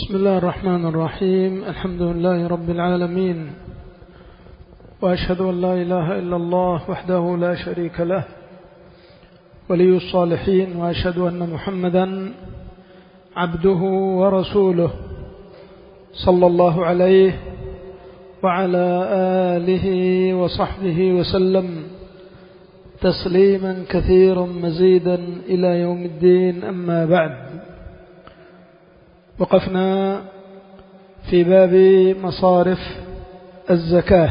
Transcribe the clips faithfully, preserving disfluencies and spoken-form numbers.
بسم الله الرحمن الرحيم. الحمد لله رب العالمين، وأشهد أن لا إله إلا الله وحده لا شريك له ولي الصالحين، وأشهد أن محمدا عبده ورسوله صلى الله عليه وعلى آله وصحبه وسلم تسليما كثيرا مزيدا إلى يوم الدين. أما بعد، وقفنا في باب مصارف الزكاة،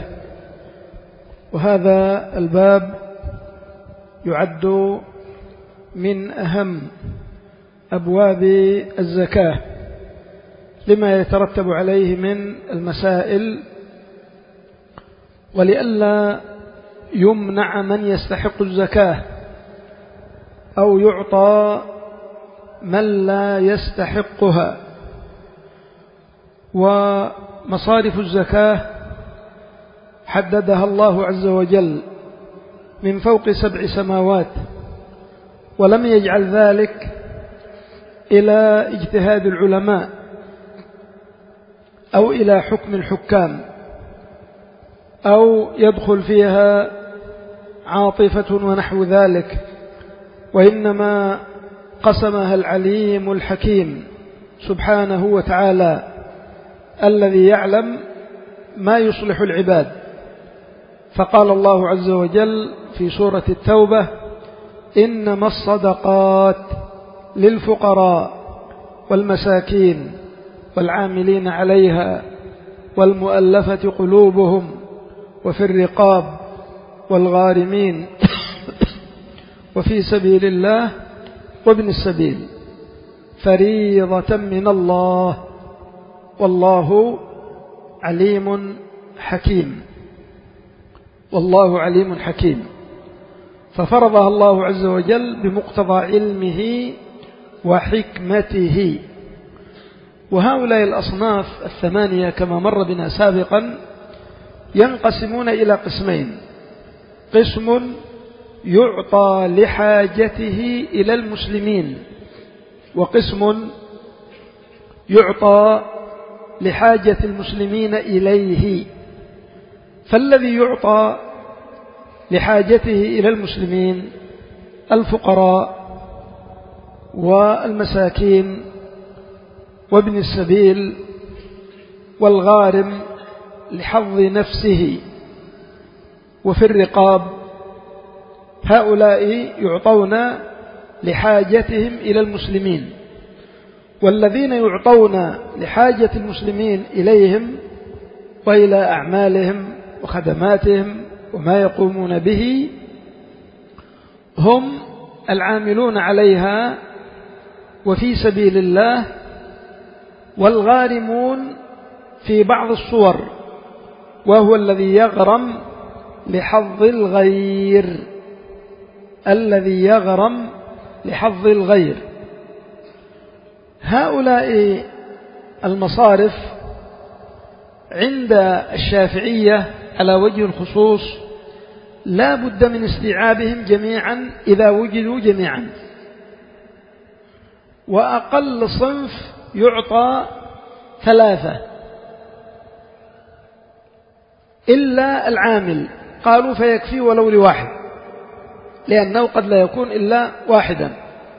وهذا الباب يعد من أهم أبواب الزكاة لما يترتب عليه من المسائل، ولئلا يمنع من يستحق الزكاة أو يعطى من لا يستحقها. ومصارف الزكاة حددها الله عز وجل من فوق سبع سماوات، ولم يجعل ذلك إلى اجتهاد العلماء أو إلى حكم الحكام أو يدخل فيها عاطفة ونحو ذلك، وإنما قسمها العليم الحكيم سبحانه وتعالى الذي يعلم ما يصلح العباد. فقال الله عز وجل في سورة التوبة: إنما الصدقات للفقراء والمساكين والعاملين عليها والمؤلفة قلوبهم وفي الرقاب والغارمين وفي سبيل الله وابن السبيل فريضة من الله والله عليم حكيم. والله عليم حكيم. ففرضها الله عز وجل بمقتضى علمه وحكمته. وهؤلاء الأصناف الثمانية كما مر بنا سابقا ينقسمون إلى قسمين: قسم يعطى لحاجته إلى المسلمين، وقسم يعطى لحاجة المسلمين إليه. فالذي يعطى لحاجته إلى المسلمين الفقراء والمساكين وابن السبيل والغارم لحظ نفسه وفي الرقاب، هؤلاء يعطون لحاجتهم إلى المسلمين. والذين يعطون لحاجة المسلمين إليهم وإلى أعمالهم وخدماتهم وما يقومون به هم العاملون عليها وفي سبيل الله، والغارمون في بعض الصور، وهو الذي يغرم لحظ الغير الذي يغرم لحظ الغير. هؤلاء المصارف عند الشافعية على وجه الخصوص لا بد من استيعابهم جميعا إذا وجدوا جميعا. وأقل صنف يعطى ثلاثة إلا العامل، قالوا فيكفي ولو لواحد، لأنه قد لا يكون إلا واحدا.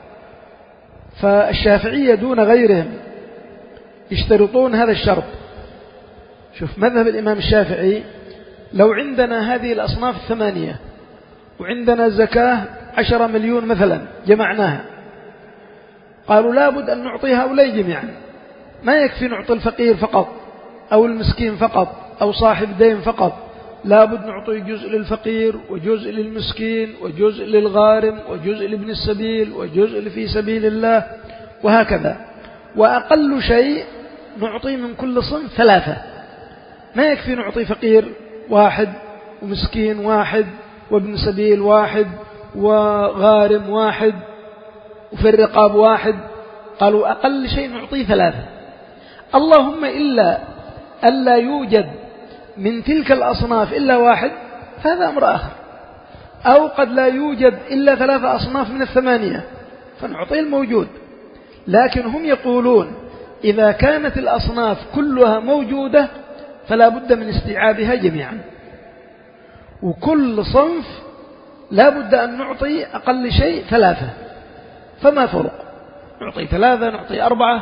فالشافعية دون غيرهم يشترطون هذا الشرط. شوف مذهب الإمام الشافعي: لو عندنا هذه الأصناف الثمانية وعندنا زكاة عشرة مليون مثلا جمعناها، قالوا لابد أن نعطي هؤلاء جميعا، ما يكفي نعطي الفقير فقط أو المسكين فقط أو صاحب دين فقط، لابد نعطي جزء للفقير وجزء للمسكين وجزء للغارم وجزء لابن السبيل وجزء في سبيل الله، وهكذا. وأقل شيء نعطي من كل صنف ثلاثة، ما يكفي نعطي فقير واحد ومسكين واحد وابن سبيل واحد وغارم واحد وفي الرقاب واحد. قالوا أقل شيء نعطيه ثلاثة، اللهم إلا ألا يوجد من تلك الأصناف إلا واحد، فهذا أمر آخر. أو قد لا يوجد إلا ثلاثة أصناف من الثمانية فنعطي الموجود. لكن هم يقولون إذا كانت الأصناف كلها موجودة فلا بد من استيعابها جميعا، وكل صنف لا بد أن نعطي أقل شيء ثلاثة، فما فرق؟ نعطي ثلاثة، نعطي أربعة.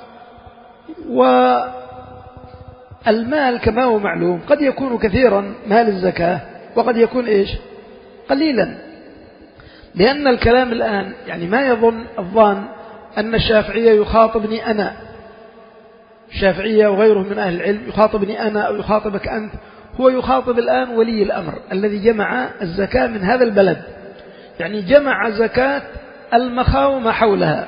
والمال كما هو معلوم قد يكون كثيرا مال الزكاة، وقد يكون إيش؟ قليلا. لأن الكلام الآن يعني ما يظن الظان أن الشافعية يخاطبني أنا، الشافعية وغيره من أهل العلم يخاطبني أنا أو يخاطبك أنت، هو يخاطب الآن ولي الأمر الذي جمع الزكاة من هذا البلد، يعني جمع زكاة المخا وما حولها،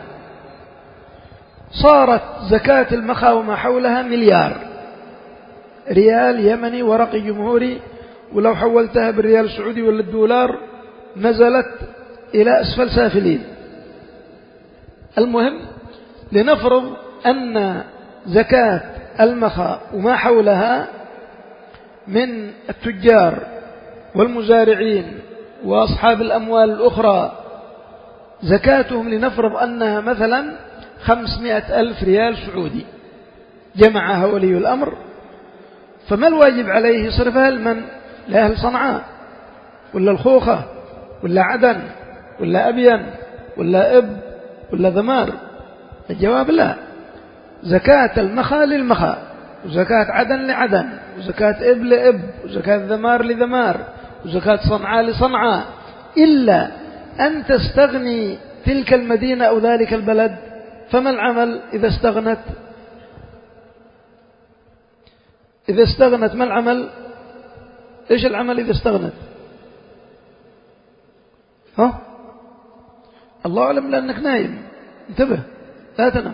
صارت زكاة المخا وما حولها مليار ريال يمني ورقي جمهوري، ولو حولتها بالريال السعودي ولا الدولار نزلت إلى أسفل سافلين. المهم لنفرض أن زكاة المخا وما حولها من التجار والمزارعين وأصحاب الأموال الأخرى زكاتهم لنفرض أنها مثلا خمسمائة ألف ريال سعودي، جمعها ولي الأمر، فما الواجب عليه؟ يصرفها لمن؟ لأهل صنعاء ولا الخوخة ولا عدن ولا أبين ولا إب ولا ذمار؟ الجواب لا، زكاة المخا للمخا، وزكاة عدن لعدن، وزكاة إب لإب، وزكاة ذمار لذمار، وزكاة صنعاء لصنعاء، إلا أن تستغني تلك المدينة أو ذلك البلد. فما العمل إذا استغنت؟ إذا استغنت ما العمل؟ إيش العمل إذا استغنت؟ ها؟ الله أعلم، لأنك نايم، انتبه لا تنم.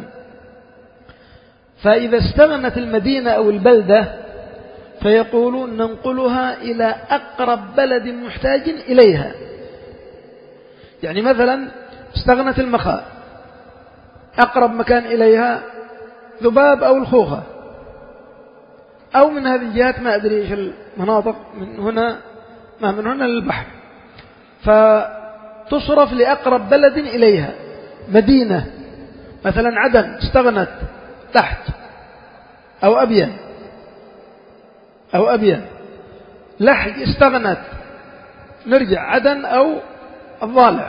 فإذا استغنت المدينة أو البلدة فيقولون ننقلها إلى أقرب بلد محتاج إليها. يعني مثلا استغنت المخا، أقرب مكان إليها ذباب أو الخوخة أو من هذه الجهات، ما أدري إيش المناطق، من هنا ما من هنا للبحر، فتصرف لأقرب بلد إليها. مدينة مثلا عدن استغنت تحت، أو أبين أو أبين، لحج استغنت نرجع عدن أو الضالع،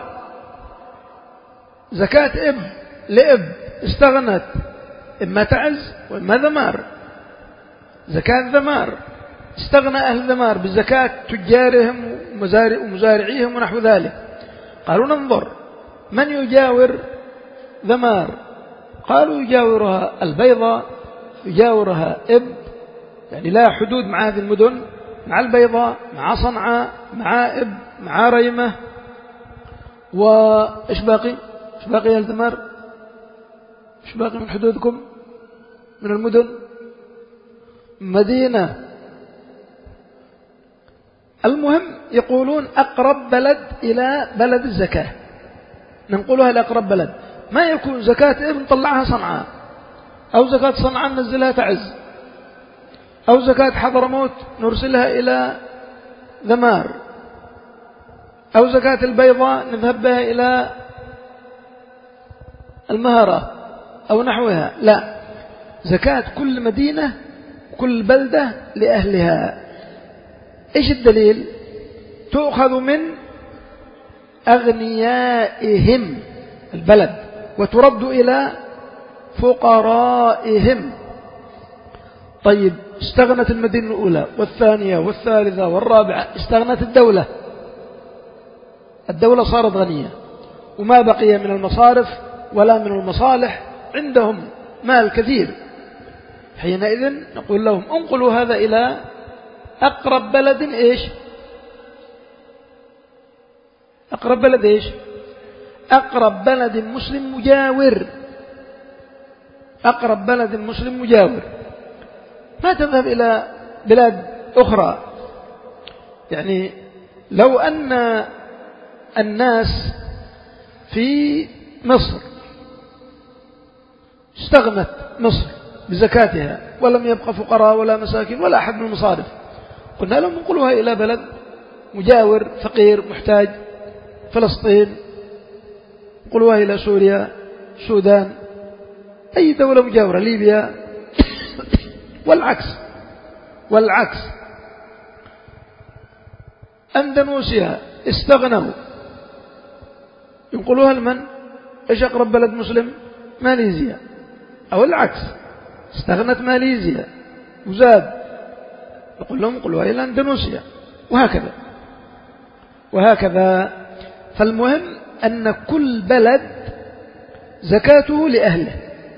زكاة إب لإب استغنت إما تعز وإما ذمار، زكاة ذمار استغنى أهل ذمار بزكاة تجارهم ومزارعيهم ونحو ذلك. قالوا ننظر من يجاور ذمار، قالوا يجاورها البيضة، يجاورها إب، يعني لا حدود مع هذه المدن، مع البيضة، مع صنعاء، مع إب، مع ريمة، وإيش باقي؟ إيش باقي يا الذمار؟ إيش باقي من حدودكم من المدن؟ مدينة. المهم يقولون أقرب بلد إلى بلد الزكاة ننقلها إلى أقرب بلد، ما يكون زكاة إب نطلعها صنعاء، أو زكاة صنعاء ننزلها تعز، أو زكاة حضرموت نرسلها إلى ذمار، أو زكاة البيضاء نذهب بها إلى المهرة أو نحوها. لا، زكاة كل مدينة كل بلدة لأهلها. إيش الدليل؟ تؤخذ من أغنيائهم البلد وترد إلى فقرائهم. طيب استغنت المدينة الأولى والثانية والثالثة والرابعة، استغنت الدولة، الدولة صارت غنية وما بقي من المصارف ولا من المصالح، عندهم مال كثير، حينئذ نقول لهم انقلوا هذا إلى أقرب بلد. إيش أقرب بلد؟ إيش أقرب بلد مسلم مجاور، أقرب بلد مسلم مجاور، ما تذهب إلى بلاد أخرى. يعني لو أن الناس في مصر استغنت مصر بزكاتها ولم يبقى فقراء ولا مساكين ولا أحد من المصارف، قلنا لهم ننقلوها إلى بلد مجاور فقير محتاج، فلسطين، ننقلوها إلى سوريا، السودان، أي دولة مجاورة ليبيا والعكس والعكس أندونيسيا استغنوا، ينقلوها لمن؟ إيش أقرب بلد مسلم؟ ماليزيا. أو العكس، استغنت ماليزيا وزاد، يقول لهم انقلوها إلى أندونيسيا، وهكذا وهكذا. فالمهم أن كل بلد زكاته لأهله،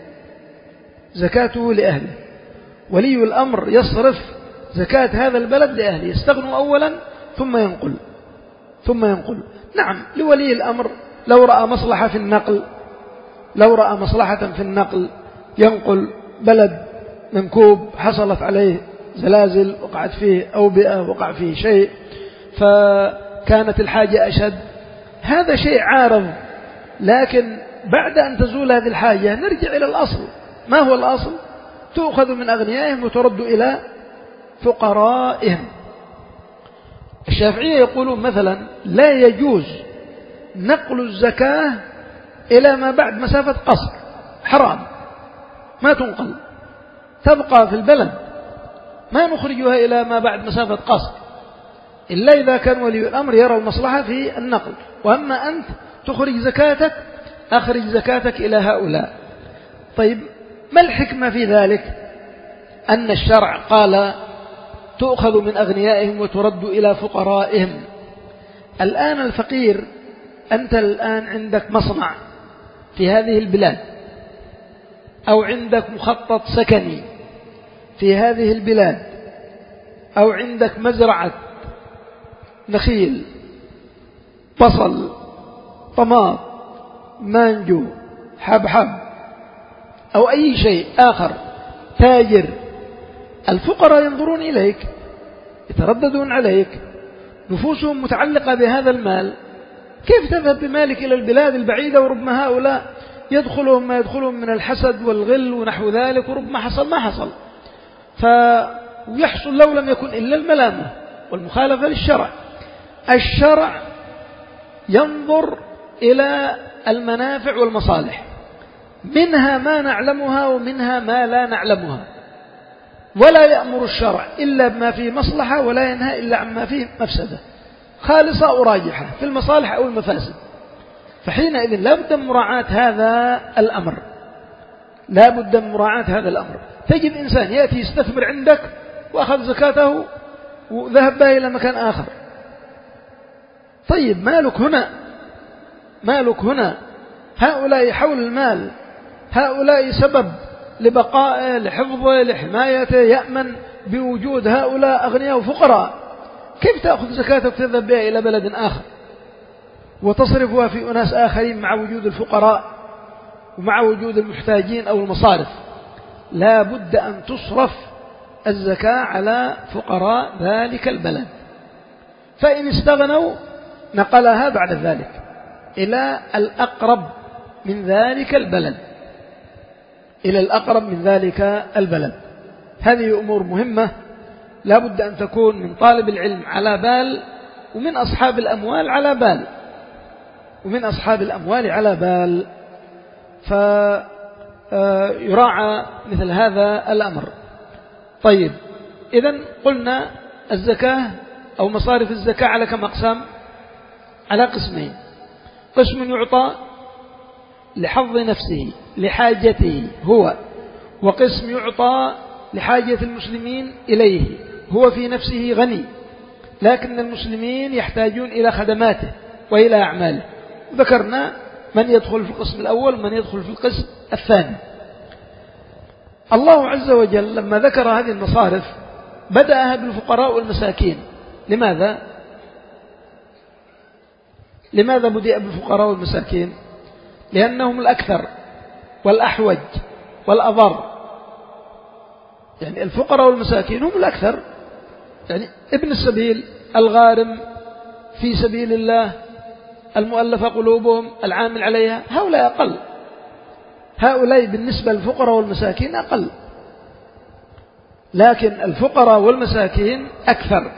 زكاته لأهله. ولي الأمر يصرف زكاة هذا البلد لأهله، يستغنوا أولا ثم ينقل ثم ينقل. نعم، لولي الأمر لو رأى مصلحة في النقل لو رأى مصلحة في النقل ينقل بلد منكوب حصلت عليه زلازل، وقعت فيه أوبئة، وقع فيه شيء، فكانت الحاجة أشد، هذا شيء عارض. لكن بعد أن تزول هذه الحاجة نرجع إلى الأصل. ما هو الأصل؟ تؤخذ من أغنيائهم وترد إلى فقرائهم. الشافعية يقولون مثلا لا يجوز نقل الزكاة إلى ما بعد مسافة قصر، حرام، ما تنقل، تبقى في البلد، ما نخرجها إلى ما بعد مسافة قصر إلا إذا كان ولي الأمر يرى المصلحة في النقل. وأما أنت تخرج زكاتك، أخرج زكاتك إلى هؤلاء. طيب، ما الحكمة في ذلك؟ أن الشرع قال تؤخذ من أغنيائهم وترد إلى فقرائهم. الآن الفقير، أنت الآن عندك مصنع في هذه البلاد، أو عندك مخطط سكني في هذه البلاد، أو عندك مزرعة نخيل، بصل، طماط، مانجو، حبحب، أو أي شيء آخر، تاجر. الفقراء ينظرون إليك، يترددون عليك، نفوسهم متعلقة بهذا المال. كيف تذهب بمالك إلى البلاد البعيدة، وربما هؤلاء يدخلهم ما يدخلهم من الحسد والغل ونحو ذلك، وربما حصل ما حصل، فيحصل لو لم يكن إلا الملامة والمخالفة للشرع. الشرع ينظر إلى المنافع والمصالح، منها ما نعلمها ومنها ما لا نعلمها، ولا يأمر الشرع إلا بما فيه مصلحة، ولا ينهى إلا عما فيه مفسدة خالصة أو راجحة في المصالح أو المفاسد. فحينئذ لا بد من مراعاة هذا الأمر، لا بد من مراعاة هذا الأمر. تجد إنسان يأتي يستثمر عندك وأخذ زكاته وذهب بها إلى مكان آخر. طيب، مالك هنا، مالك هنا، هؤلاء حول المال، هؤلاء سبب لبقائه، لحفظه، لحمايته، يأمن بوجود هؤلاء أغنياء وفقراء. كيف تأخذ زكاتك وتذهب بها إلى بلد آخر وتصرفها في أناس آخرين مع وجود الفقراء ومع وجود المحتاجين أو المصارف؟ لا بد أن تصرف الزكاة على فقراء ذلك البلد. فإن استغنوا نقلها بعد ذلك إلى الأقرب من ذلك البلد، إلى الأقرب من ذلك البلد. هذه أمور مهمة لا بد أن تكون من طالب العلم على بال، ومن أصحاب الأموال على بال، ومن أصحاب الأموال على بال، فيراعى مثل هذا الأمر. طيب، إذن قلنا الزكاة أو مصارف الزكاة على كم أقسام؟ على قسمين: قسم يعطى لحظ نفسه لحاجته هو، وقسم يعطى لحاجة المسلمين إليه، هو في نفسه غني لكن المسلمين يحتاجون إلى خدماته وإلى أعماله. ذكرنا من يدخل في القسم الأول ومن يدخل في القسم الثاني. الله عز وجل لما ذكر هذه المصارف بدأها بالفقراء والمساكين. لماذا؟ لماذا بدأ بالفقراء والمساكين؟ لأنهم الأكثر والأحوج والأضر. يعني الفقراء والمساكين هم الأكثر، يعني ابن السبيل، الغارم في سبيل الله، المؤلفة قلوبهم، العامل عليها، هؤلاء أقل. هؤلاء بالنسبة للفقراء والمساكين أقل، لكن الفقراء والمساكين أكثر،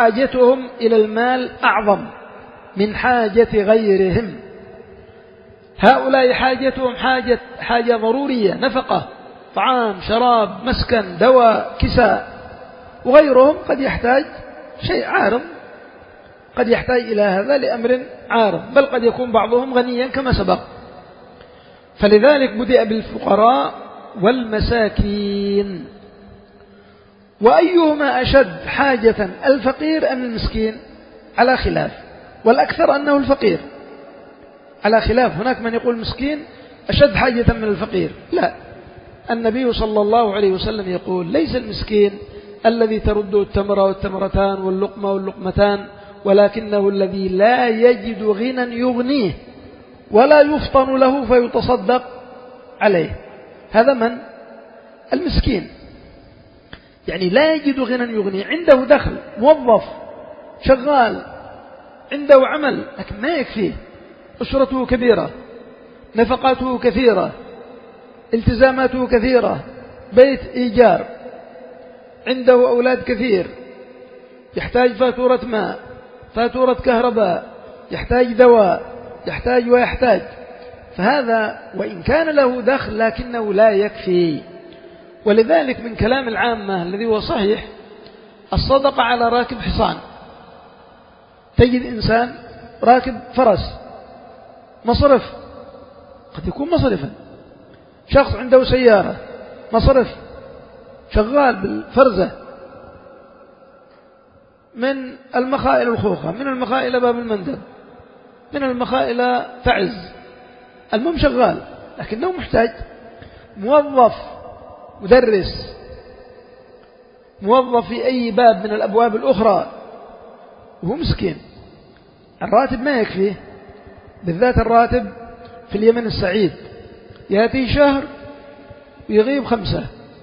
وحاجتهم إلى المال أعظم من حاجة غيرهم. هؤلاء حاجتهم حاجة, حاجة ضرورية، نفقة، طعام، شراب، مسكن، دواء، كساء. وغيرهم قد يحتاج شيء عارض، قد يحتاج إلى هذا لأمر عارض، بل قد يكون بعضهم غنيا كما سبق. فلذلك بدأ بالفقراء والمساكين. وأيهما أشد حاجة، الفقير أم المسكين؟ على خلاف، والأكثر أنه الفقير على خلاف. هناك من يقول المسكين أشد حاجة من الفقير. لا، النبي صلى الله عليه وسلم يقول ليس المسكين الذي ترده التمرة والتمرتان واللقمة واللقمتان، ولكنه الذي لا يجد غنى يغنيه ولا يفطن له فيتصدق عليه. هذا من؟ المسكين، يعني لا يجد غنى يغنيه، عنده دخل، موظف، شغال، عنده عمل، لكن ما يكفيه، أسرته كبيرة، نفقاته كثيرة، التزاماته كثيرة، بيت إيجار، عنده أولاد كثير، يحتاج فاتورة ماء، فاتورة كهرباء، يحتاج دواء، يحتاج ويحتاج. فهذا وإن كان له دخل لكنه لا يكفي. ولذلك من كلام العامة الذي هو صحيح الصدقة على راكب حصان. تجد إنسان راكب فرس، مصرف، قد يكون مصرفا. شخص عنده سيارة، مصرف، شغال بالفرزة من المخاء إلى الخوخة، من المخاء إلى باب المندب، من المخاء إلى تعز، المهم شغال، لكنه محتاج. موظف، مدرس، موظف في أي باب من الأبواب الأخرى، وهو مسكين، الراتب ما يكفيه، بالذات الراتب في اليمن السعيد يأتي شهر ويغيب خمسة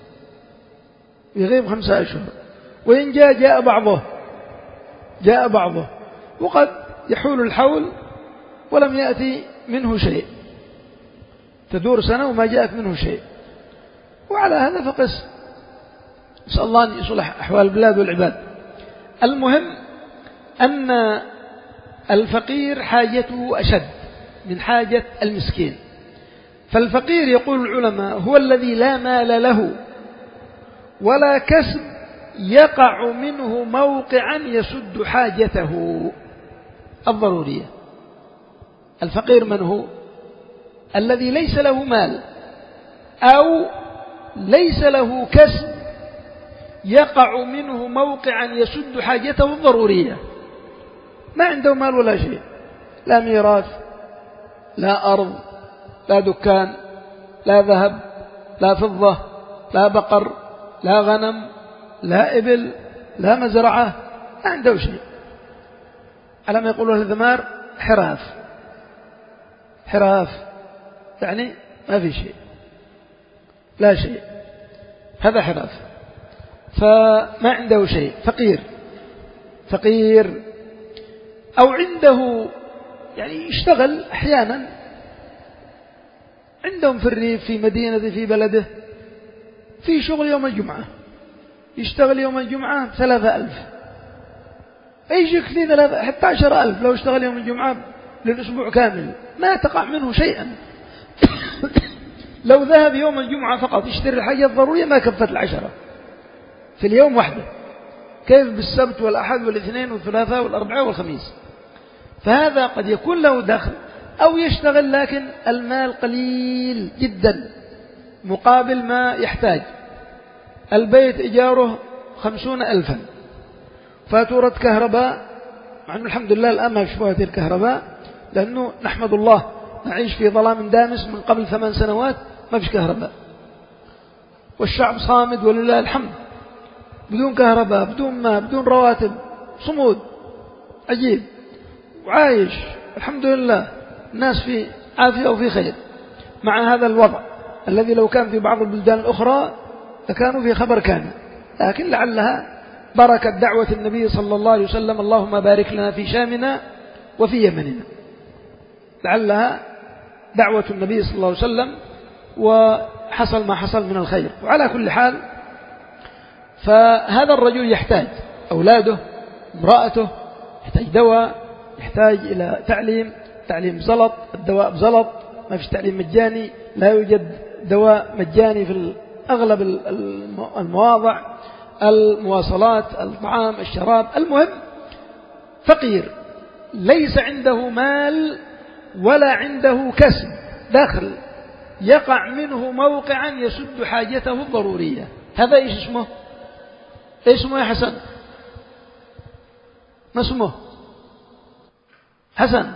ويغيب خمسة أشهر، وإن جاء جاء بعضه جاء بعضه وقد يحول الحول ولم يأتي منه شيء، تدور سنة وما جاءت منه شيء. وعلى هذا فقس، نسأل الله أن يصلح أحوال البلاد والعباد. المهم أن الفقير حاجته أشد من حاجة المسكين. فالفقير يقول العلماء هو الذي لا مال له ولا كسب يقع منه موقعا يسد حاجته الضرورية. الفقير من هو؟ الذي ليس له مال أو ليس له كسب يقع منه موقعا يسد حاجته الضرورية. ما عنده مال ولا شيء، لا ميراث، لا أرض، لا دكان، لا ذهب، لا فضة، لا بقر، لا غنم، لا إبل، لا مزرعة، ما عنده شيء. على ما يقولون الذمار حراف، حراف يعني ما في شيء، لا شيء، هذا حراف. فما عنده شيء، فقير فقير. أو عنده يعني يشتغل أحيانا، عندهم في الريف، في مدينة، في بلده، في شغل يوم الجمعة، يشتغل يوم الجمعة ثلاثة ألف، يجيك لي ثلاثة حتى عشر ألف لو اشتغل يوم الجمعة للأسبوع كامل، ما تقع منه شيئا. لو ذهب يوم الجمعة فقط يشتري الحاجة الضرورية ما كفت العشرة في اليوم وحده، كيف بالسبت والأحد والاثنين والثلاثاء والأربعاء والخميس؟ فهذا قد يكون له دخل أو يشتغل لكن المال قليل جدا مقابل ما يحتاج. البيت إيجاره خمسون ألفا، فاتورة كهرباء، مع أنه الحمد لله الآن ما فيش فواتير كهرباء، لأنه نحمد الله نعيش في ظلام دامس. من قبل ثمان سنوات ما فيش كهرباء، والشعب صامد ولله الحمد، بدون كهرباء، بدون ماء، بدون رواتب، صمود عجيب، وعايش الحمد لله، الناس في عافية وفي خير مع هذا الوضع الذي لو كان في بعض البلدان الأخرى لكانوا في خبر كامل. لكن لعلها بركة دعوة النبي صلى الله عليه وسلم: اللهم بارك لنا في شامنا وفي يمننا. لعلها دعوة النبي صلى الله عليه وسلم وحصل ما حصل من الخير. وعلى كل حال، فهذا الرجل يحتاج أولاده، امرأته، يحتاج دواء، يحتاج إلى تعليم، تعليم بزلط، الدواء بزلط، ما فيش تعليم مجاني، لا يوجد دواء مجاني في أغلب المواضع، المواصلات، الطعام، الشراب. المهم فقير ليس عنده مال ولا عنده كسب دخل يقع منه موقعا يسد حاجته الضرورية. هذا إيش اسمه؟ إيش اسمه يا حسن؟ ما اسمه؟ حسن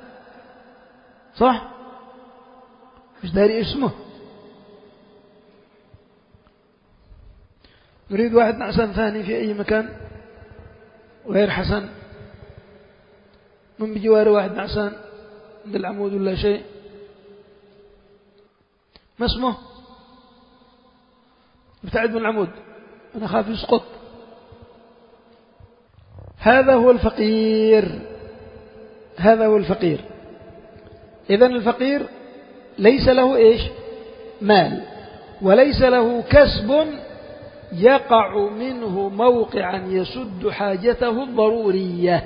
صح؟ مش داري اسمه. نريد واحد نعسان ثاني في أي مكان غير حسن، من بجوار واحد نعسان عند العمود ولا شيء. ما اسمه؟ ابتعد من العمود أنا خاف يسقط. هذا هو الفقير، هذا هو الفقير. إذن الفقير ليس له إيش؟ مال، وليس له كسب يقع منه موقعا يسد حاجته الضرورية،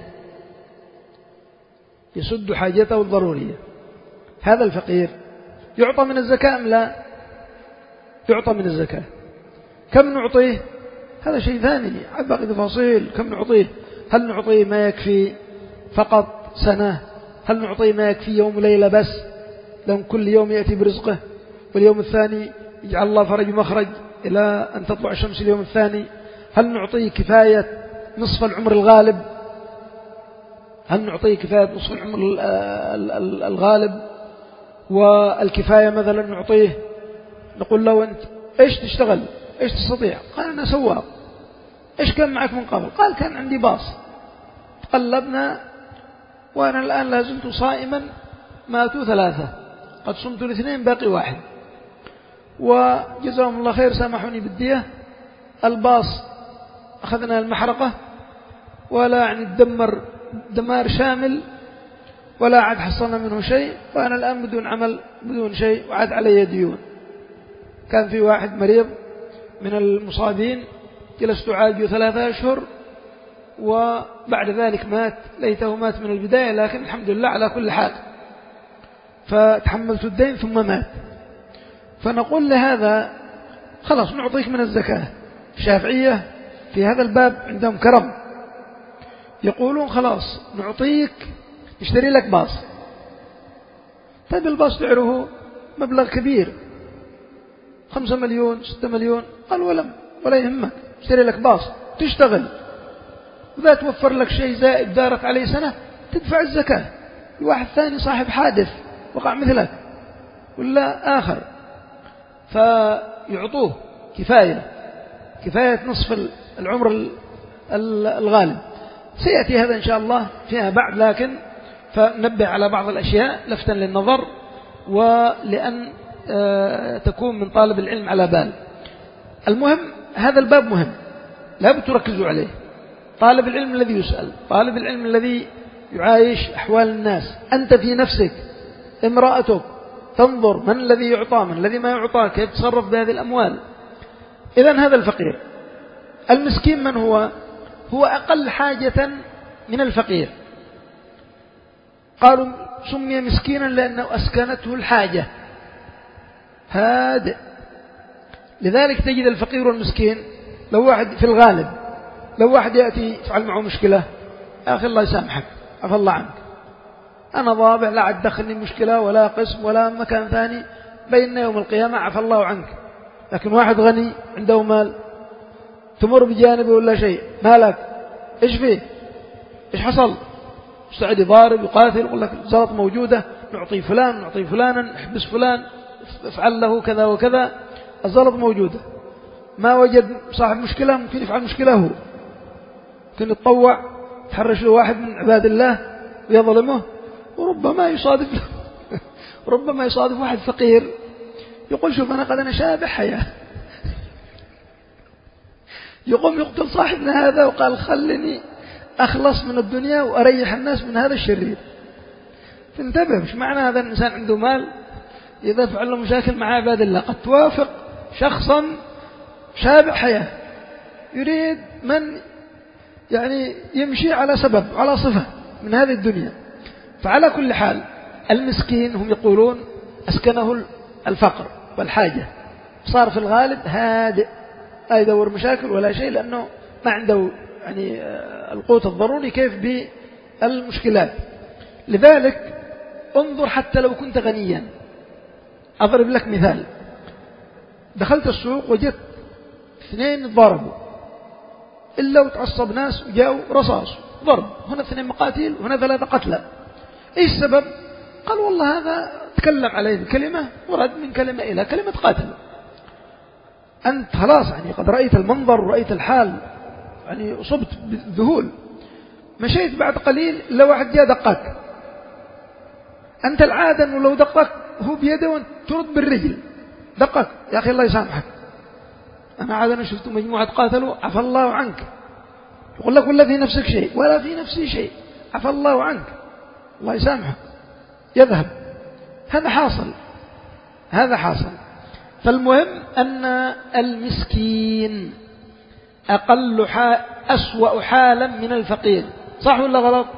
يسد حاجته الضرورية. هذا الفقير يعطى من الزكاة أم لا؟ يعطى من الزكاة. كم نعطيه؟ هذا شيء ثاني، باقي تفاصيل. كم نعطيه؟ هل نعطيه ما يكفي فقط سنة؟ هل نعطيه ما يكفي يوم وليلة بس لأن كل يوم يأتي برزقه، واليوم الثاني يجعل الله فرج مخرج إلى أن تطلع الشمس اليوم الثاني؟ هل نعطيه كفاية نصف العمر الغالب؟ هل نعطيه كفاية نصف العمر الغالب؟ والكفاية مثلا نعطيه، نقول له أنت إيش تشتغل؟ إيش تستطيع؟ قال أنا سواق. إيش كان معك من قبل؟ قال كان عندي باص، تقلبنا وأنا الآن لازلت صائما، ماتوا ثلاثة، قد صمت الاثنين باقي واحد، وجزاهم الله خير سامحوني بالدية. الباص أخذنا المحرقة ولا يعني تدمر دمار شامل ولا عاد حصلنا منه شيء، وأنا الآن بدون عمل بدون شيء وعاد علي ديون. كان في واحد مريض من المصابين جلست أعالجه ثلاثة أشهر وبعد ذلك مات، ليته مات من البداية، لكن الحمد لله على كل حال، فتحملت الدين ثم مات. فنقول لهذا خلاص نعطيك من الزكاة. الشافعية في هذا الباب عندهم كرم، يقولون خلاص نعطيك نشتري لك باص. طيب الباص سعره مبلغ كبير، خمسة مليون ستة مليون. قال ولم ولا يهمك، اشتري لك باص تشتغل، وإذا توفر لك شيء زائد دارت عليه سنة تدفع الزكاة. واحد ثاني صاحب حادث وقع مثلك ولا آخر، فيعطوه كفاية كفاية نصف العمر الغالب. سيأتي هذا إن شاء الله فيها بعد، لكن فنبه على بعض الأشياء لفتا للنظر ولأن تكون من طالب العلم على بال. المهم هذا الباب مهم، لا بد تركزوا عليه. طالب العلم الذي يسأل، طالب العلم الذي يعايش أحوال الناس، أنت في نفسك، امرأتك، تنظر من الذي يعطى من الذي ما يعطى، كيف تصرف بهذه الأموال. إذن هذا الفقير. المسكين من هو؟ هو أقل حاجة من الفقير. قالوا سمي مسكينا لأنه أسكنته الحاجة، هادئ. لذلك تجد الفقير والمسكين لو واحد في الغالب لو واحد يأتي يفعل معه مشكلة، يا أخي الله يسامحك عفى الله عنك، أنا ضابع لا عاد دخلني مشكلة ولا قسم ولا مكان ثاني، بيننا يوم القيامة عفى الله عنك. لكن واحد غني عنده مال تمر بجانبه ولا شيء، مالك إيش فيه؟ إيش حصل؟ مستعد يضارب يقاتل، يقول لك الزلط موجودة، نعطي فلان نعطي فلانا، نحبس فلان، افعل له كذا وكذا، الزلط موجودة. ما وجد صاحب مشكلة ممكن يفعل مشكلة هو، ممكن يتطوع تحرش له واحد من عباد الله ويظلمه، وربما يصادف له ربما يصادف واحد فقير يقول شوف أنا قد أنا شابح حياة، يقوم يقتل صاحبنا هذا وقال خلني أخلص من الدنيا وأريح الناس من هذا الشرير. فانتبه، مش معنى هذا الإنسان عنده مال إذا فعل له مشاكل مع عباد الله. قد توافق شخصا شابع حياة يريد من يعني يمشي على سبب على صفة من هذه الدنيا. فعلى كل حال المسكين هم يقولون أسكنه الفقر والحاجة، صار في الغالب هادئ، لا يدور مشاكل ولا شيء، لأنه ما عنده يعني القوت الضروري كيف بالمشكلات. لذلك انظر حتى لو كنت غنيا. أضرب لك مثال، دخلت السوق وجدت اثنين ضربوا، إلا وتعصب ناس وجاءوا رصاص ضرب، هنا اثنين مقاتل وهنا ثلاثة قتلى. إيش السبب؟ قال والله هذا تكلم عليه بكلمة ورد من كلمة إلى كلمة قاتل. أنت خلاص يعني قد رأيت المنظر ورأيت الحال، يعني أصبت بالذهول. مشيت بعد قليل إلا واحد جاء دقك، أنت العادة أنه لو دقك هو بيده وأنت ترد بالرجل، دقك يا أخي الله يسامحك، أنا عادة شفت مجموعة قاتلوا عفى الله عنك، يقول لك ولا في نفسك شيء ولا في نفسي شيء، عفى الله عنك الله يسامحك، يذهب. هذا حاصل، هذا حاصل. فالمهم أن المسكين أقل حال أسوأ حالا من الفقير، صح ولا غلط؟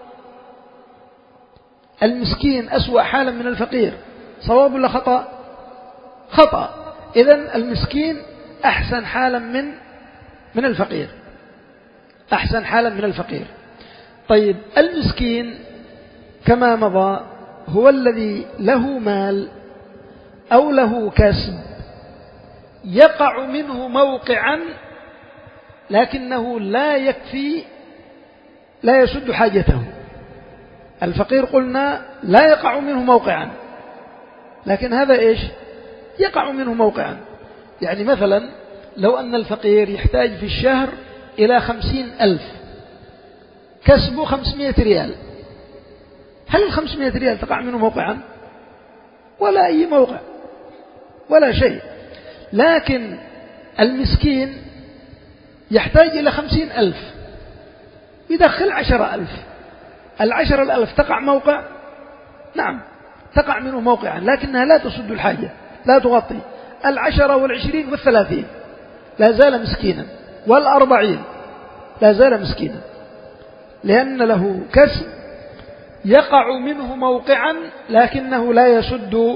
المسكين أسوأ حالا من الفقير، صواب ولا خطأ؟ خطأ. إذن المسكين أحسن حالا من من الفقير، أحسن حالا من الفقير. طيب المسكين كما مضى هو الذي له مال أو له كسب يقع منه موقعا لكنه لا يكفي، لا يسد حاجته. الفقير قلنا لا يقع منه موقعا، لكن هذا إيش؟ يقع منه موقعا. يعني مثلا لو أن الفقير يحتاج في الشهر إلى خمسين ألف، كسبه خمسمائة ريال، هل الخمسمائة ريال تقع منه موقعا؟ ولا أي موقع ولا شيء. لكن المسكين يحتاج إلى خمسين ألف، يدخل عشر ألف، العشر الألف تقع موقع؟ نعم تقع منه موقعا، لكنها لا تسد الحاجة، لا تغطي. العشرة والعشرين والثلاثين لا زال مسكينا، والأربعين لا زال مسكينا، لأن له كسب يقع منه موقعا لكنه لا يسد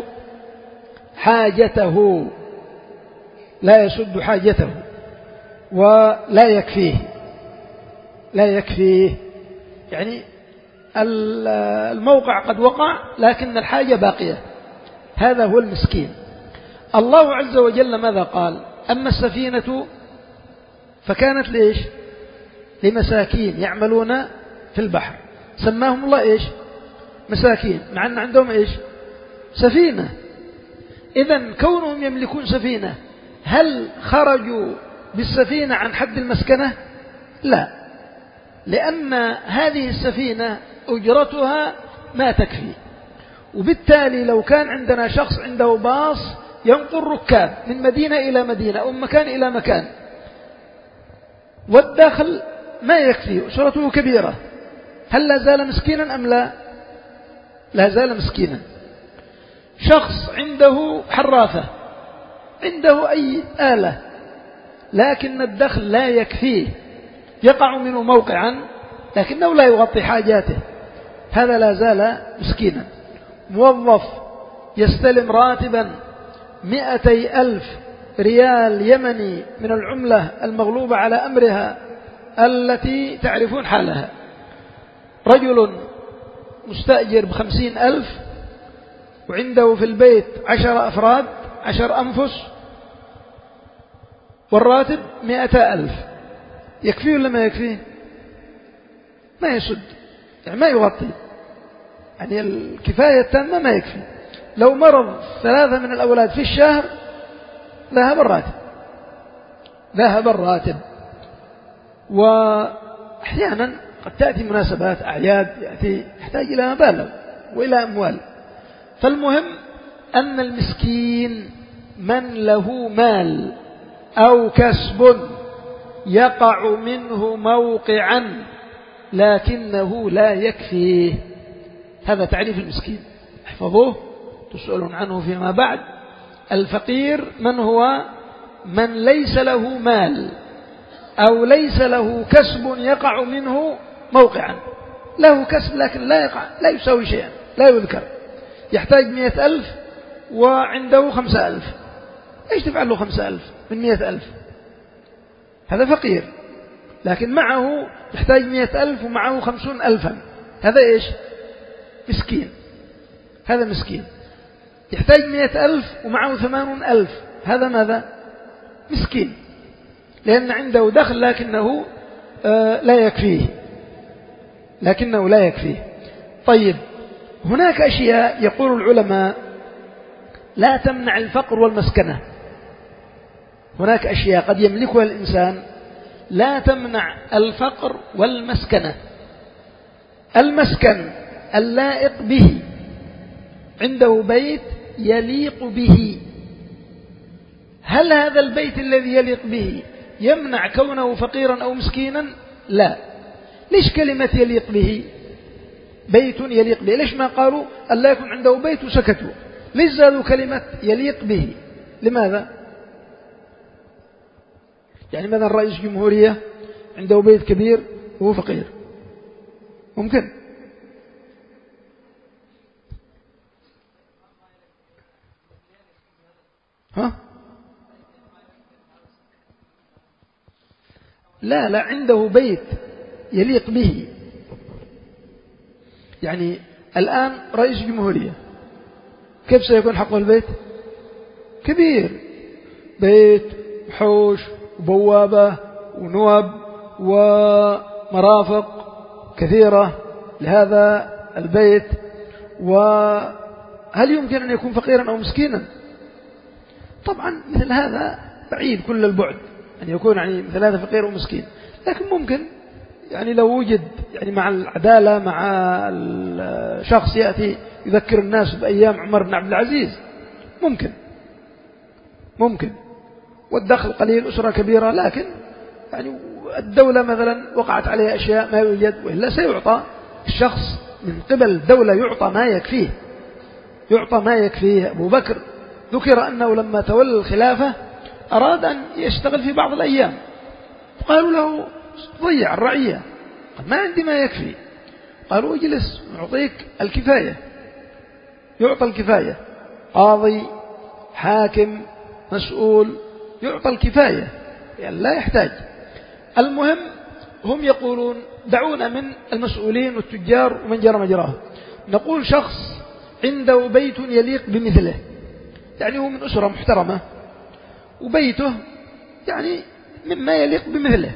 حاجته، لا يسد حاجته ولا يكفيه، لا يكفيه. يعني الموقع قد وقع لكن الحاجة باقية، هذا هو المسكين. الله عز وجل ماذا قال؟ أما السفينة فكانت لإيش؟ لمساكين يعملون في البحر، سماهم الله إيش؟ مساكين، مع أن عندهم إيش؟ سفينة. إذن كونهم يملكون سفينة هل خرجوا بالسفينة عن حد المسكنة؟ لا، لأن هذه السفينة أجرتها ما تكفي، وبالتالي لو كان عندنا شخص عنده باص ينقل ركاب من مدينة إلى مدينة أو مكان إلى مكان والدخل ما يكفي، أسرته كبيرة، هل لا زال مسكينا أم لا؟ لا زال مسكينا. شخص عنده حرافة، عنده أي آلة، لكن الدخل لا يكفيه، يقع منه موقعا لكنه لا يغطي حاجاته، هذا لا زال مسكينا. موظف يستلم راتبا مئتي ألف ريال يمني من العملة المغلوبة على أمرها التي تعرفون حالها. رجل مستأجر بخمسين ألف وعنده في البيت عشر أفراد، عشر أنفس، والراتب مئة ألف، يكفيه ولا ما يكفيه؟ ما يسد، يعني ما يغطي، يعني الكفاية التامة ما يكفي. لو مرض ثلاثة من الأولاد في الشهر ذهب الراتب، ذهب الراتب. وأحيانا قد تأتي مناسبات أعياد يأتي يحتاج إلى مبالغ وإلى أموال. فالمهم أن المسكين من له مال أو كسب يقع منه موقعا لكنه لا يكفيه، هذا تعريف المسكين، احفظوه تسألون عنه فيما بعد. الفقير من هو؟ من ليس له مال أو ليس له كسب يقع منه موقعا، له كسب لكن لا يقع، لا يساوي شيئا، لا يذكر، يحتاج مئة ألف وعنده خمسة ألف، إيش تفعل له خمسة ألف من مئة ألف؟ هذا فقير، لكن معه يحتاج مئة ألف ومعه خمسون ألفا، هذا إيش؟ مسكين. هذا مسكين. يحتاج مئة ألف ومعه ثمانون ألف، هذا ماذا؟ مسكين، لأن عنده دخل لكنه آه لا يكفيه لكنه لا يكفيه. طيب، هناك أشياء يقول العلماء لا تمنع الفقر والمسكنة. هناك أشياء قد يملكها الإنسان لا تمنع الفقر والمسكنة. المسكن اللائق به، عنده بيت يليق به، هل هذا البيت الذي يليق به يمنع كونه فقيرا أو مسكينا؟ لا. ليش كلمة يليق به؟ بيت يليق به، ليش ما قالوا ألا يكون عنده بيت وسكتوا؟ ليش زادوا كلمة يليق به؟ لماذا؟ يعني مثلا رئيس جمهورية عنده بيت كبير وهو فقير، ممكن؟ ها؟ لا لا، عنده بيت يليق به. يعني الآن رئيس جمهورية كيف سيكون حقه البيت؟ كبير، بيت حوش وبوابة ونوب ومرافق كثيرة لهذا البيت، وهل يمكن أن يكون فقيرا أو مسكينا؟ طبعا مثل هذا بعيد كل البعد أن يكون يعني مثل هذا فقير ومسكين، لكن ممكن يعني لو وجد يعني مع العدالة، مع الشخص يأتي يذكر الناس بأيام عمر بن عبد العزيز، ممكن ممكن والدخل قليل، أسرة كبيرة، لكن يعني الدولة مثلا وقعت عليها أشياء ما يوجد، وإلا سيعطى الشخص من قبل الدولة، يعطى ما يكفيه يعطى ما يكفيه. أبو بكر ذكر أنه لما تولى الخلافة أراد أن يشتغل في بعض الأيام، قالوا له ضيع الرعية، قال ما عندي ما يكفي، قالوا اجلس نعطيك الكفاية، يعطى الكفاية، قاضي حاكم مسؤول يعطى الكفاية، يعني لا يحتاج. المهم هم يقولون دعونا من المسؤولين والتجار ومن جرى مجراه، نقول شخص عنده بيت يليق بمثله، يعني هو من أسرة محترمة وبيته يعني مما يليق بمثله،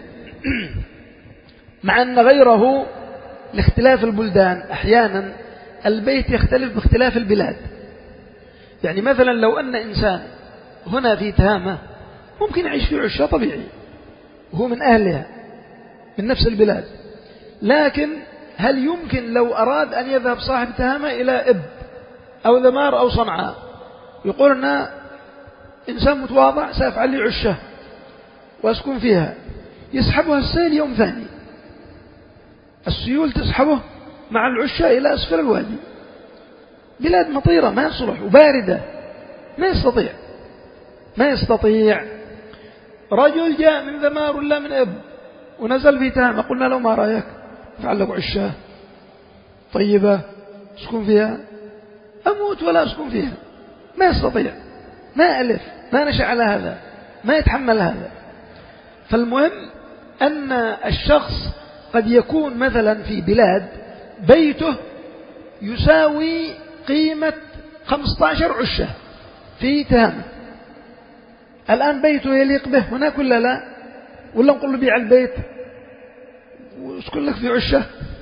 مع أن غيره لاختلاف البلدان أحيانا البيت يختلف باختلاف البلاد. يعني مثلا لو أن إنسان هنا في تهامة ممكن يعيش في عشة طبيعي وهو من أهلها من نفس البلاد، لكن هل يمكن لو أراد أن يذهب صاحب تهامة إلى إب أو ذمار أو صنعاء يقول أنه إنسان متواضع سأفعل لي عشة وأسكن فيها، يسحبها السيل يوم ثاني، السيول تسحبه مع العشة إلى أسفل الوادي، بلاد مطيرة ما يصلح وباردة، ما يستطيع ما يستطيع رجل جاء من ذمار ولا من إب ونزل في تهامة، قلنا له ما رأيك فعل لك عشة طيبة اسكن فيها؟ أموت ولا أسكن فيها، ما يستطيع، ما ألف، ما نشأ على هذا، ما يتحمل هذا. فالمهم أن الشخص قد يكون مثلا في بلاد بيته يساوي قيمة خمسة عشر عشة في تهامة، الآن بيته يليق به هناك ولا لا؟ ولا نقول له بيع البيت واسكن لك في عشة؟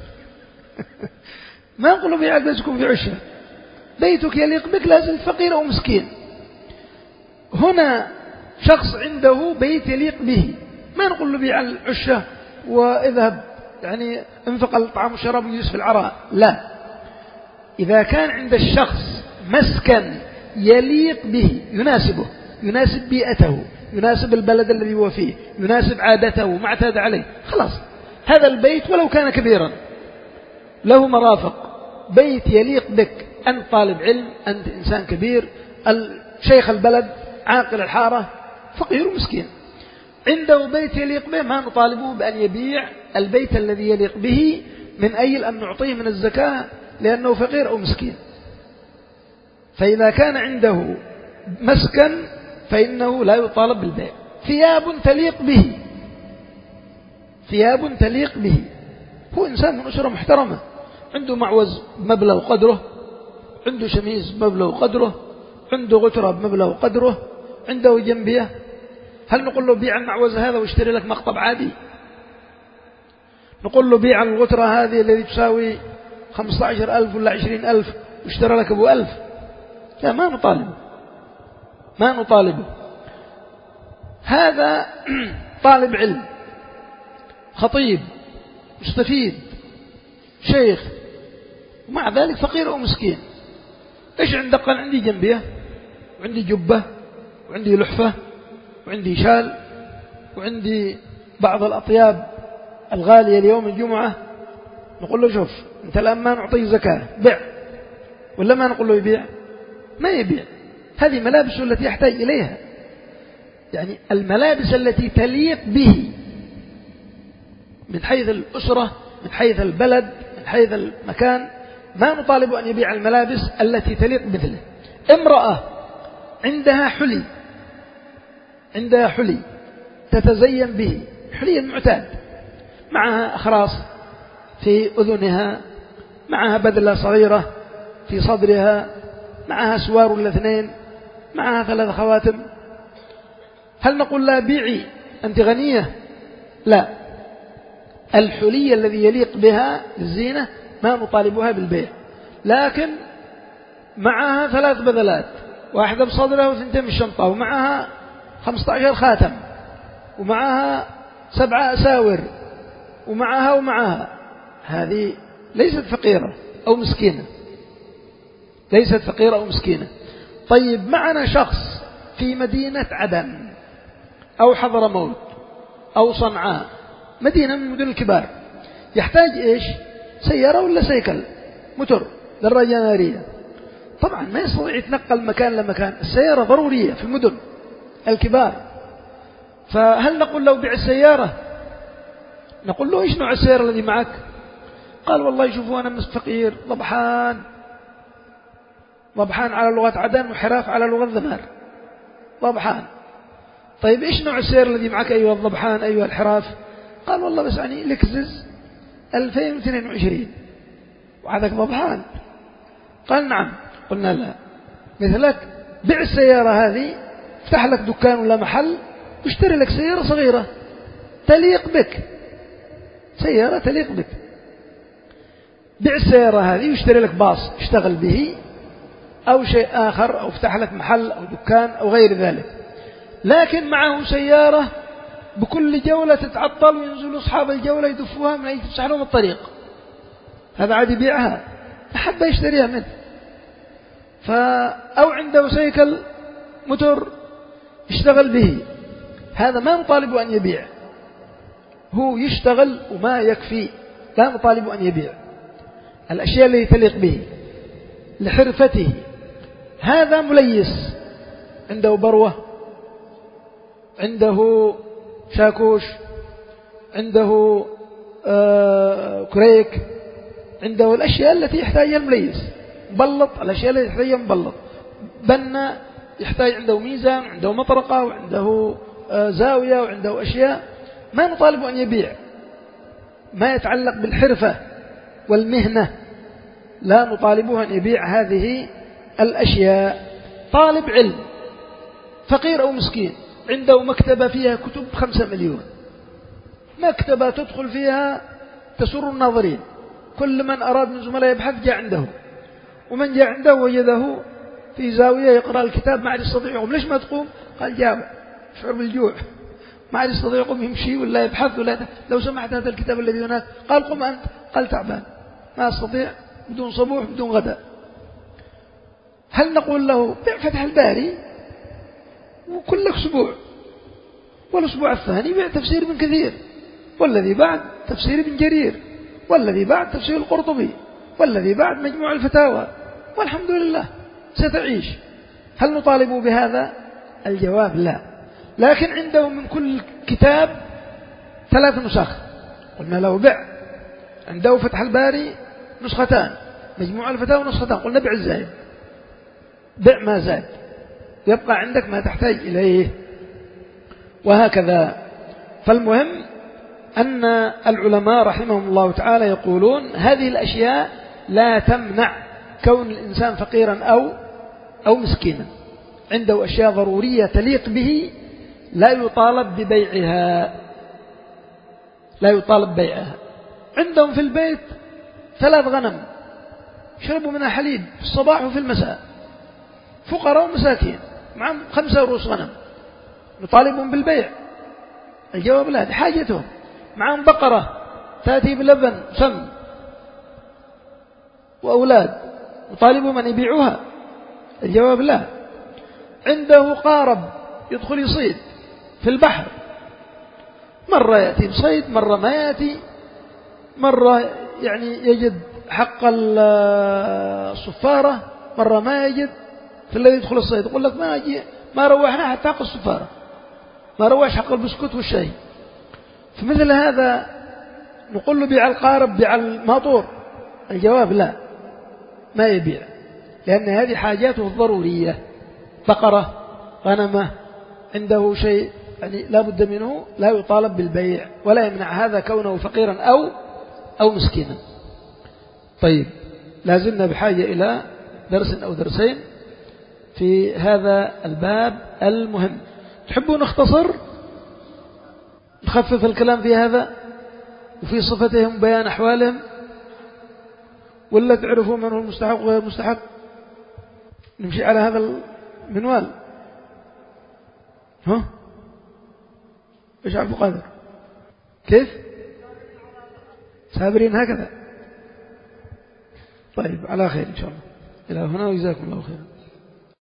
ما نقول له بيع البيت اسكن في عشة، بيتك يليق بك لازم فقير أو مسكين. هنا شخص عنده بيت يليق به، ما نقول له بيع العشة واذهب يعني انفق الطعام والشراب ويجلس في العراء، لا. إذا كان عند الشخص مسكن يليق به يناسبه، يناسب بيئته، يناسب البلد الذي هو فيه، يناسب عادته ما اعتاد عليه، خلاص هذا البيت ولو كان كبيرا له مرافق، بيت يليق بك، أنت طالب علم، أنت إنسان كبير، شيخ البلد، عاقل الحارة، فقير ومسكين، عنده بيت يليق به، ما نطالبه بأن يبيع البيت الذي يليق به من أجل أن نعطيه من الزكاة لأنه فقير أو مسكين. فإذا كان عنده مسكن فإنه لا يطالب بالبيع. ثياب تليق به، ثياب تليق به، هو إنسان من أسرة محترمة، عنده معوز بمبلغ قدره، عنده شميز بمبلغ قدره، عنده غترة بمبلغ قدره، عنده جنبية. هل نقول له بيع المعوز هذا واشتري لك مقطب عادي؟ نقول له بيع الغترة هذه التي تساوي خمسة عشر ألف ولا عشرين ألف واشترى لك أبو ألف؟ لا، ما نطالبه، ما نطالبه. هذا طالب علم، خطيب، مستفيد، شيخ، ومع ذلك فقير أو مسكين. إيش عندك؟ قال عندي جنبية وعندي جبة وعندي لحفة وعندي شال وعندي بعض الأطياب الغالية ليوم الجمعة. نقول له شوف، أنت الآن ما نعطيه زكاة، بيع. ولا ما نقول له يبيع؟ ما يبيع. هذه ملابس التي يحتاج إليها، يعني الملابس التي تليق به من حيث الأسرة، من حيث البلد، من حيث المكان. ما نطالب أن يبيع الملابس التي تليق مثله. امرأة عندها حلي، عندها حلي تتزين به، حلي المعتاد، معها أخراس في أذنها، معها بدلة صغيرة في صدرها، معها سوار الاثنين، معها ثلاث خواتم. هل نقول لا بيعي أنت غنية؟ لا، الحلي الذي يليق بها للزينة ما نطالبها بالبيع. لكن معها ثلاث بدلات، واحدة بصدرها وثنتين بالشنطة، ومعها خمسة عشر خاتم، ومعها سبعة أساور، ومعها ومعها، هذه ليست فقيرة أو مسكينة، ليست فقيرة أو مسكينة. طيب معنا شخص في مدينة عدن أو حضرموت أو صنعاء، مدينة من المدن الكبار، يحتاج إيش؟ سيارة ولا سيكل موتور، دراجة نارية. طبعا ما يستطيع يتنقل مكان لمكان، السيارة ضرورية في المدن الكبار. فهل نقول له بيع السيارة؟ نقول له إيش نوع السيارة الذي معك؟ قال والله شوفوا أنا فقير، ضبحان، ضبحان على لغة عدن وحراف على لغة ذمار، ضبحان. طيب إيش نوع السيارة الذي معك أيها الضبحان أيها الحراف؟ قال والله بس يعني لكزس ألفين واثنين وعشرين وعندك ضبحان. قال نعم. قلنا لا، مثلك بيع السيارة هذه، افتح لك دكان ولا محل واشتري لك سيارة صغيرة تليق بك، سيارة تليق بك. بيع السيارة هذه واشتري لك باص اشتغل به أو شيء آخر، أو افتح لك محل أو دكان أو غير ذلك. لكن معه سيارة بكل جولة تتعطل وينزل أصحاب الجولة يدفوها من أي تفسح لهم الطريق، هذا عاد يبيعها، أحب يشتريها منه. ف... أو عنده سيكل موتور يشتغل به، هذا ما نطالب أن يبيع، هو يشتغل وما يكفي، لا نطالب أن يبيع الأشياء التي تليق به لحرفته. هذا مليس، عنده بروة، عنده شاكوش، عنده آه كريك، عنده الأشياء التي يحتاجها المليس، مبلط، الأشياء التي يحتاجها مبلط، بنا يحتاج عنده ميزان، عنده مطرقة، وعنده آه زاوية، وعنده أشياء. ما نطالب أن يبيع ما يتعلق بالحرفة والمهنة، لا نطالبه أن يبيع هذه الأشياء. طالب علم فقير أو مسكين، عنده مكتبة فيها كتب خمسة مليون، مكتبة تدخل فيها تسر الناظرين، كل من أراد من زملاء يبحث جاء عنده، ومن جاء عنده وجده في زاوية يقرأ الكتاب ما عاد يستطيع يقوم. ليش ما تقوم؟ قال جاب شعر بالجوع، ما عاد يستطيع يقوم يمشي ولا يبحث ولا ده. لو سمحت هذا الكتاب الذي هناك، قال قم أنت، قال تعبان ما أستطيع، بدون صبوح بدون غداء. هل نقول له بيع فتح الباري وكل أسبوع، والأسبوع الثاني بيع تفسير ابن كثير، والذي بعد تفسير ابن جرير، والذي بعد تفسير القرطبي، والذي بعد مجموع الفتاوى، والحمد لله ستعيش. هل نطالب بهذا؟ الجواب لا. لكن عنده من كل كتاب ثلاث نسخ، قلنا له بيع. عنده فتح الباري نسختان، مجموع الفتاوى نسختان، قلنا بيع الزايد. بع ما زاد، يبقى عندك ما تحتاج إليه، وهكذا. فالمهم أن العلماء رحمهم الله تعالى يقولون هذه الأشياء لا تمنع كون الإنسان فقيرا أو أو مسكينا، عنده أشياء ضرورية تليق به لا يطالب ببيعها، لا يطالب بيعها. عندهم في البيت ثلاث غنم يشربوا منها حليب في الصباح وفي المساء، فقراء ومساكين، معهم خمسة رؤوس غنم، نطالبهم بالبيع؟ الجواب لا، حاجتهم. معهم بقرة تأتي بلبن سم وأولاد، نطالبهم أن يبيعوها؟ الجواب لا. عنده قارب يدخل يصيد في البحر، مرة يأتي بصيد، مرة ما يأتي، مرة يعني يجد حق الصفارة، مرة ما يجد. في الذي يدخل الصيد يقول لك ما أجي ما روحنا حتى حق الصفارة، ما روحش حق البسكوت والشاي. فمثل هذا نقول له بيع القارب بيع الماطور؟ الجواب لا، ما يبيع، لأن هذه حاجاته الضرورية. بقرة، غنمة، عنده شيء يعني لا بد منه، لا يطالب بالبيع، ولا يمنع هذا كونه فقيرا أو أو مسكينا. طيب، لازلنا بحاجة إلى درس أو درسين في هذا الباب المهم. تحبون نختصر نخفف الكلام في هذا وفي صفتهم بيان أحوالهم، ولا تعرفوا من هو المستحق وغير مستحق؟ نمشي على هذا المنوال. ها إيش عبد القادر؟ كيف سابرين هكذا؟ طيب، على خير إن شاء الله. إلى هنا وجزاكم الله خيرا.